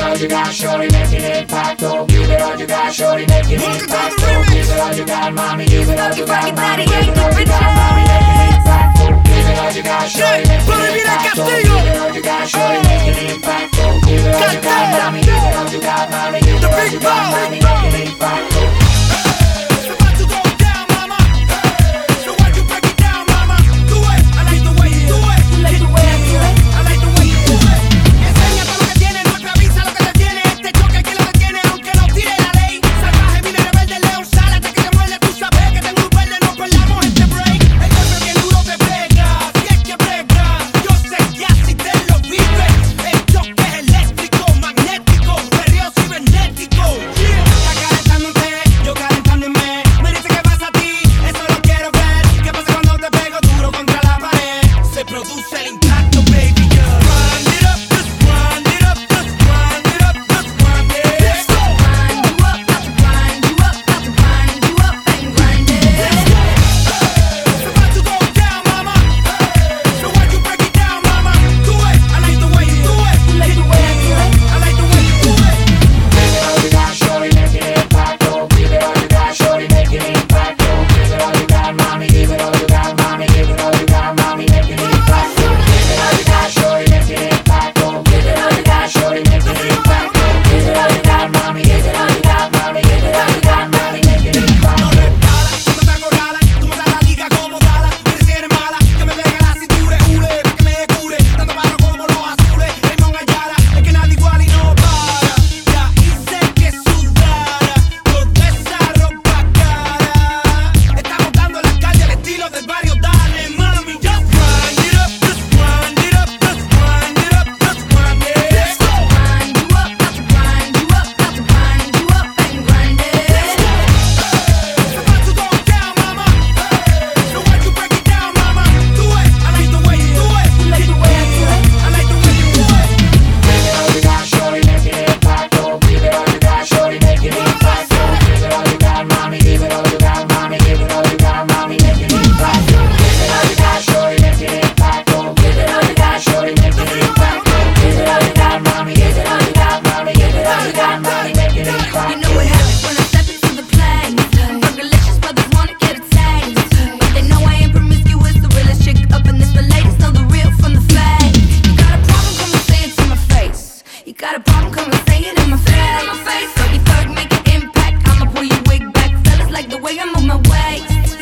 all you got, shorty, make an impact. Oh, give it all you got, shorty, make an impact. Oh, give it all you got, mommy, give it all you got, mommy, give it all you got, mommy, make an impact. Oh, give it all you got, shorty, make an impact. Oh, give it all you got, shorty, make an impact. Oh, give it all you got, mommy, give it all you got, mommy, give it all you got, mommy, make an impact. Got a problem, come and say it in my face. So you thug, make an impact. I'ma pull your wig back. Fellas like the way I move my waist.